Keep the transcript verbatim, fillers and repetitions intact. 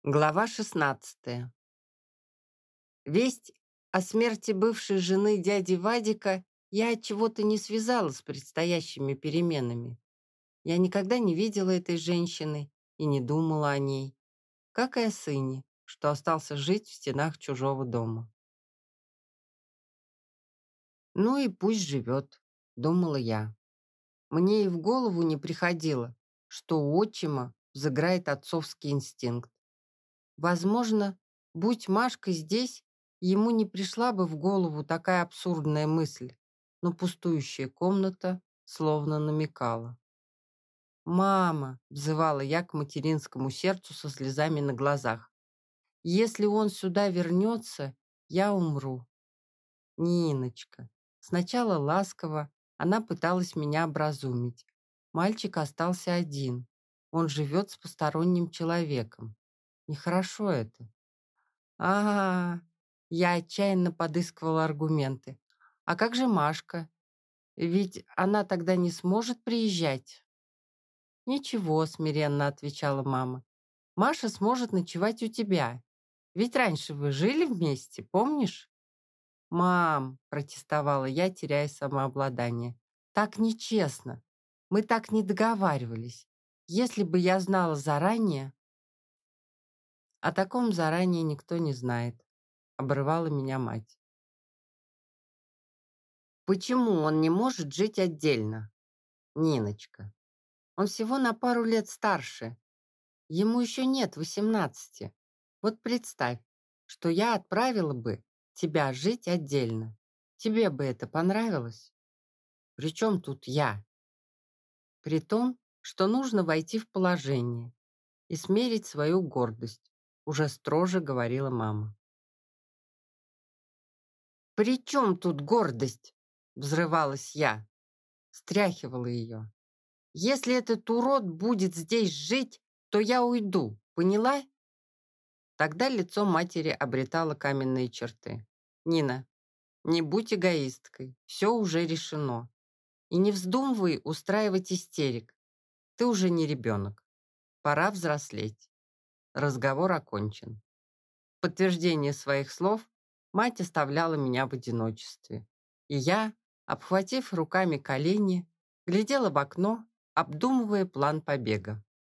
Глава шестнадцатая. Весть о смерти бывшей жены дяди Вадика я от чего-то не связала с предстоящими переменами. Я никогда не видела этой женщины и не думала о ней, как и о сыне, что остался жить в стенах чужого дома. «Ну и пусть живет», — думала я. Мне и в голову не приходило, что у отчима взыграет отцовский инстинкт. Возможно, будь Машка здесь, ему не пришла бы в голову такая абсурдная мысль, но пустующая комната словно намекала. «Мама!» — взывала я к материнскому сердцу со слезами на глазах. «Если он сюда вернется, я умру». «Ниночка!» Сначала ласково она пыталась меня образумить. Мальчик остался один. Он живет с посторонним человеком. Нехорошо это. А, я отчаянно подыскивала аргументы. А как же Машка? Ведь она тогда не сможет приезжать. Ничего, смиренно отвечала мама. Маша сможет ночевать у тебя. Ведь раньше вы жили вместе, помнишь? Мам, протестовала я, теряя самообладание. Так нечестно. Мы так не договаривались. Если бы я знала заранее... О таком заранее никто не знает, обрывала меня мать. Почему он не может жить отдельно? Ниночка. Он всего на пару лет старше. Ему еще нет восемнадцати. Вот представь, что я отправила бы тебя жить отдельно. Тебе бы это понравилось? Причем тут я? При том, что нужно войти в положение и смерить свою гордость, уже строже говорила мама. «При чем тут гордость?» — взрывалась я, стряхивала ее. «Если этот урод будет здесь жить, то я уйду, поняла?» Тогда лицо матери обретало каменные черты. «Нина, не будь эгоисткой, все уже решено. И не вздумывай устраивать истерик. Ты уже не ребенок. Пора взрослеть. Разговор окончен». В подтверждение своих слов мать оставляла меня в одиночестве. И я, обхватив руками колени, глядела в окно, обдумывая план побега.